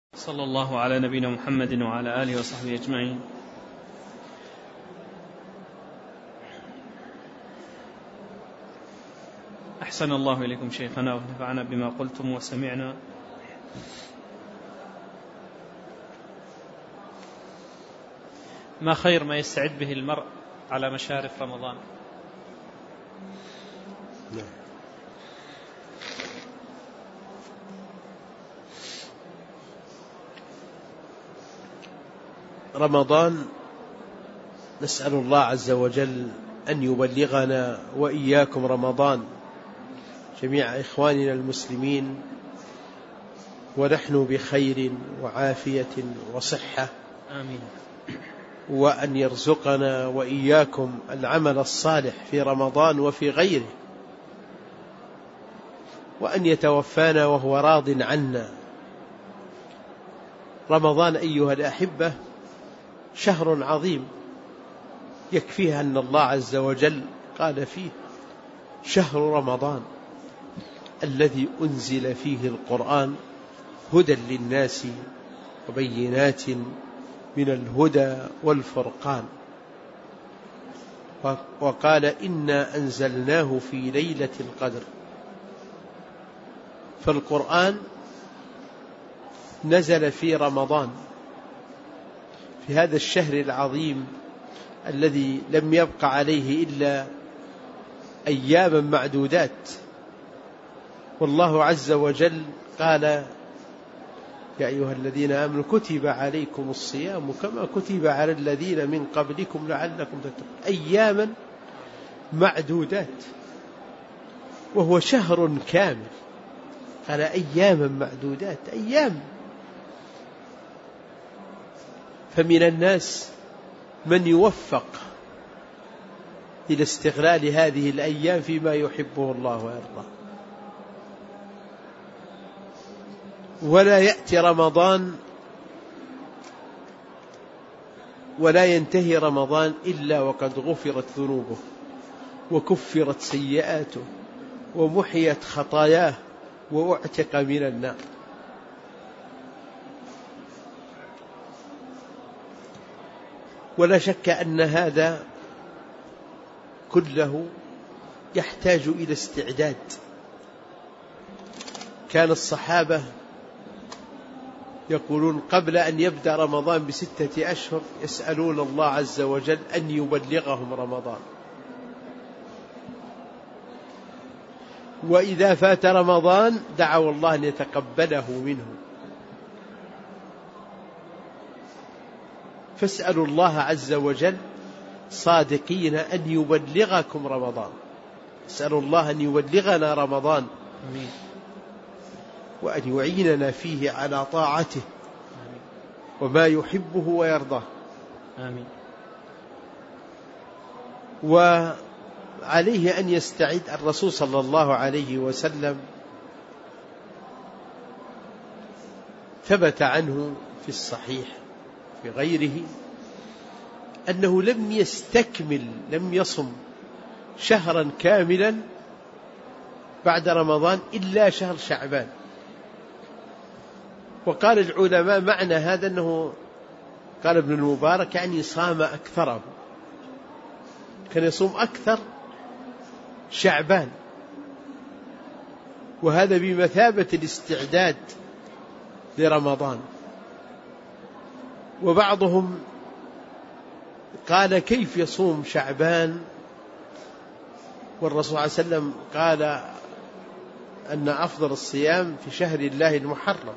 صلى الله على نبينا محمد وعلى آله وصحبه أجمعين. أحسن الله إليكم شيخنا ونفعنا بما قلتم وسمعنا. ما خير ما يستعد به المرء على مشارف رمضان؟ رمضان نسأل الله عز وجل أن يبلغنا وإياكم رمضان جميع إخواننا المسلمين ونحن بخير وعافية وصحة، آمين. وأن يرزقنا وإياكم العمل الصالح في رمضان وفي غيره، وأن يتوفانا وهو راض عنا. رمضان أيها الأحبة شهر عظيم، يكفيه أن الله عز وجل قال فيه: شهر رمضان الذي أنزل فيه القرآن هدى للناس وبينات من الهدى والفرقان. وقال: إنا أنزلناه في ليلة القدر. فالقرآن نزل في رمضان، في هذا الشهر العظيم الذي لم يبق عليه إلا أياما معدودات. والله عز وجل قال: يا أيها الذين آمنوا كتب عليكم الصيام كما كتب على الذين من قبلكم لعلكم تتقون. أياما معدودات، وهو شهر كامل. قال أياما معدودات، أيام. فمن الناس من يوفق إلى استغلال هذه الأيام فيما يحبه الله ويرضاه، ولا يأتي رمضان ولا ينتهي رمضان إلا وقد غفرت ذنوبه وكفرت سيئاته ومحيت خطاياه واعتق من النار. ولا شك أن هذا كله يحتاج إلى استعداد. كان الصحابة يقولون قبل أن يبدأ رمضان ب6 أشهر يسألون الله عز وجل أن يبلغهم رمضان، وإذا فات رمضان دعوا الله أن يتقبله منهم. فاسألوا الله عز وجل صادقين أن يبلغكم رمضان. اسألوا الله أن يبلغنا رمضان، وأن يعيننا فيه على طاعته وما يحبه ويرضاه. آمين. وعليه أن يستعد. الرسول صلى الله عليه وسلم ثبت عنه في الصحيح في غيره أنه لم يصم شهرا كاملا بعد رمضان إلا شهر شعبان. وقال العلماء معنى هذا أنه، قال ابن المبارك، يعني صام أكثره، كان يصوم أكثر شعبان، وهذا بمثابة الاستعداد لرمضان. وبعضهم قال كيف يصوم شعبان والرسول صلى الله عليه وسلم قال أن أفضل الصيام في شهر الله المحرم؟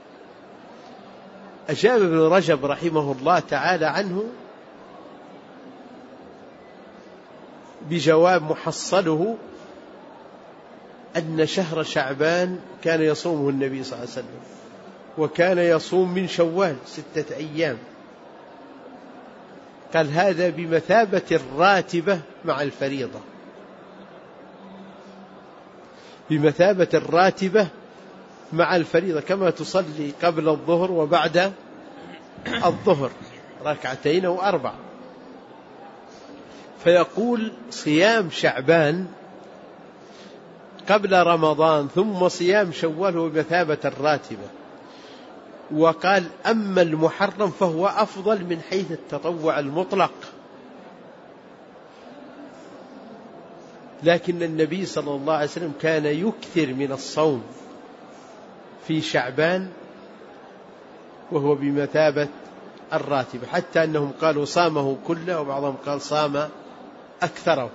أجاب ابن رجب رحمه الله تعالى عنه بجواب محصله أن شهر شعبان كان يصومه النبي صلى الله عليه وسلم، وكان يصوم من شوال 6 أيام. قال هذا بمثابة الراتبة مع الفريضة، بمثابة الراتبة مع الفريضة، كما تصلي قبل الظهر وبعد الظهر 2 أو 4. فيقول صيام شعبان قبل رمضان ثم صيام شوال هو بمثابة الراتبة. وقال أما المحرم فهو أفضل من حيث التطوع المطلق. لكن النبي صلى الله عليه وسلم كان يكثر من الصوم في شعبان وهو بمثابة الراتبة، حتى أنهم قالوا صامه كله، وبعضهم قال صام أكثره.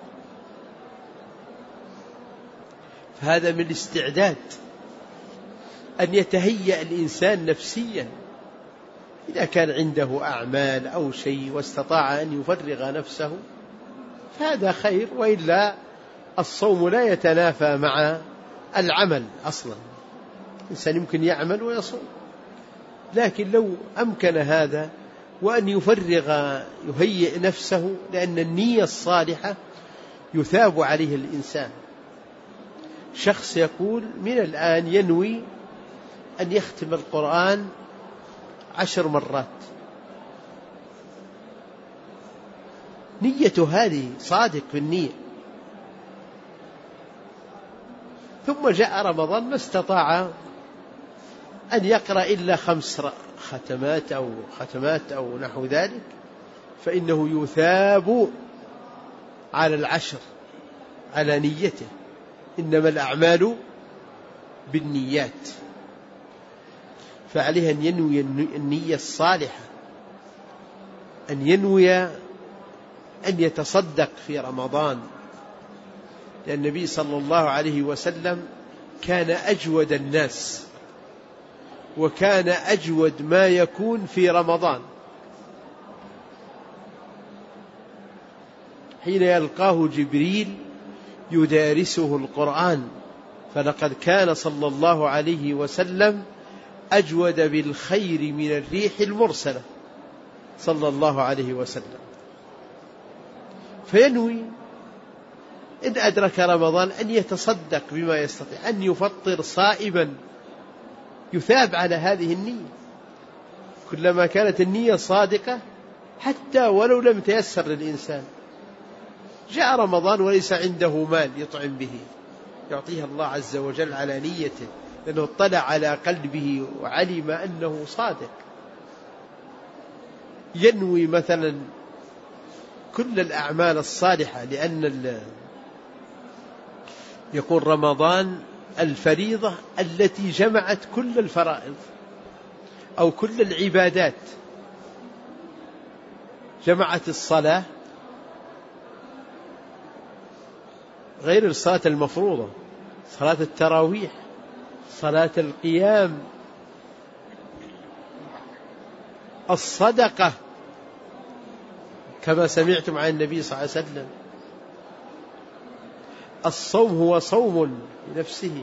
فهذا من الاستعداد، أن يتهيأ الإنسان نفسيا إذا كان عنده أعمال أو شيء واستطاع أن يفرغ نفسه فهذا خير، وإلا الصوم لا يتنافى مع العمل أصلا. الإنسان يمكن يعمل ويصوم، لكن لو أمكن هذا وأن يفرغ يهيئ نفسه، لأن النية الصالحة يثاب عليه الإنسان. شخص يقول من الآن ينوي أن يختم القرآن 10 مرات، نيته هذه صادق في النية، ثم جاء رمضان ما استطاع أن يقرأ إلا 5 ختمات أو نحو ذلك، فإنه يثاب على 10 على نيته. إنما الأعمال بالنيات، فعليه أن ينوي النية الصالحة، أن ينوي أن يتصدق في رمضان، لأن النبي صلى الله عليه وسلم كان أجود الناس، وكان أجود ما يكون في رمضان حين يلقاه جبريل يدارسه القرآن، فلقد كان صلى الله عليه وسلم أجود بالخير من الريح المرسلة صلى الله عليه وسلم. فينوي إن أدرك رمضان أن يتصدق بما يستطيع، أن يفطر صائما، يثاب على هذه النية. كلما كانت النية صادقة حتى ولو لم تيسر للإنسان، جاء رمضان وليس عنده مال يطعم به، يعطيها الله عز وجل على نيته، لأنه اطلع على قلبه وعلم أنه صادق. ينوي مثلا كل الأعمال الصالحة، لأن يكون رمضان الفريضة التي جمعت كل الفرائض أو كل العبادات، جمعت الصلاة غير الصلاة المفروضة، صلاة التراويح، صلاة القيام، الصدقة كما سمعتم عن النبي صلى الله عليه وسلم. الصوم هو صوم لنفسه،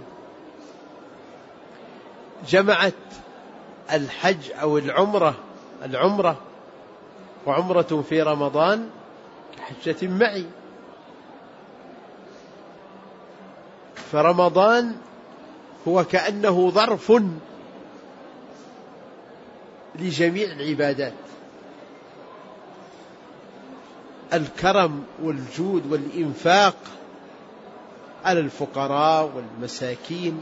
جمعت الحج أو العمرة وعمرة في رمضان كحجة معي. فرمضان هو كأنه ظرف لجميع العبادات، الكرم والجود والإنفاق على الفقراء والمساكين.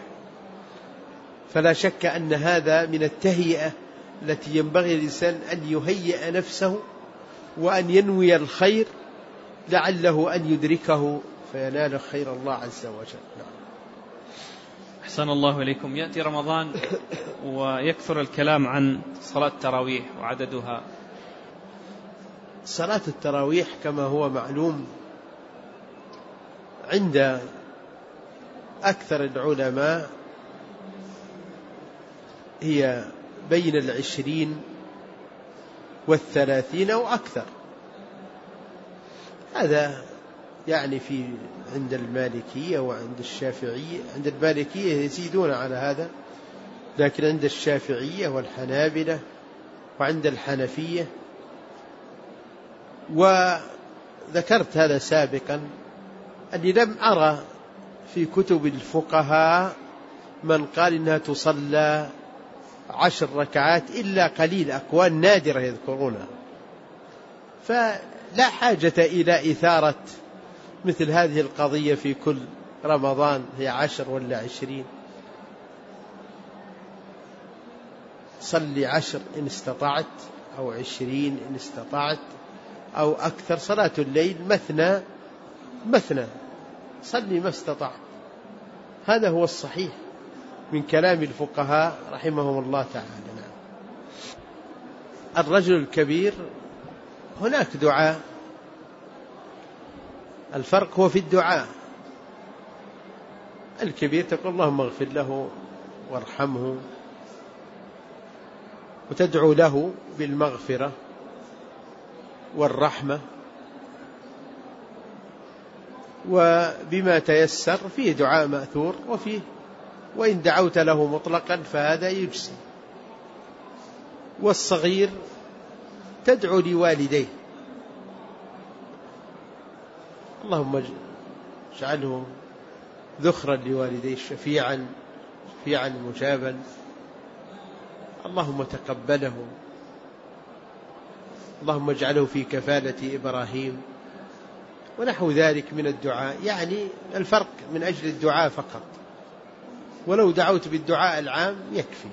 فلا شك أن هذا من التهيئة التي ينبغي للإنسان أن يهيئ نفسه وأن ينوي الخير لعله أن يدركه فينال خير الله عز وجل. أحسن الله إليكم. يأتي رمضان ويكثر الكلام عن صلاة التراويح وعددها. صلاة التراويح كما هو معلوم عند أكثر العلماء هي بين 20 و30 أو أكثر. هذا يعني عند المالكية وعند الشافعية. عند المالكية يزيدون على هذا، لكن عند الشافعية والحنابلة وعند الحنفية. وذكرت هذا سابقا أني لم أرى في كتب الفقهاء من قال إنها تصلى 10 ركعات إلا قليل، أقوال نادرة يذكرونها. فلا حاجة إلى إثارة مثل هذه القضية في كل رمضان هي 10 ولا 20. صلي 10 إن استطعت، أو 20 إن استطعت، أو أكثر. صلاة الليل مثنى مثنى، صلي ما استطعت. هذا هو الصحيح من كلام الفقهاء رحمهم الله تعالى. الرجل الكبير هناك دعاء، الفرق هو في الدعاء. الكبير تقول اللهم اغفر له وارحمه، وتدعو له بالمغفرة والرحمة وبما تيسر. فيه دعاء مأثور وفيه، وإن دعوت له مطلقا فهذا يجزي. والصغير تدعو لوالديه اللهم اجعله ذخرا لوالديه شفيعا مجابا، اللهم تقبله، اللهم اجعله في كفالة إبراهيم، ونحو ذلك من الدعاء. يعني الفرق من أجل الدعاء فقط، ولو دعوت بالدعاء العام يكفي.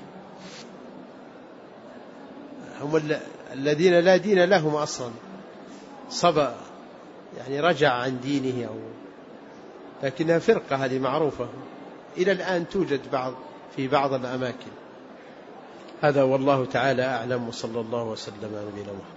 هم الذين لا دين لهم أصلا، صبأ يعني رجع عن دينه، لكنها فرقة هذه معروفة إلى الآن توجد في بعض الأماكن. هذا والله تعالى أعلم، وصلى الله وسلم على نبينا محمد.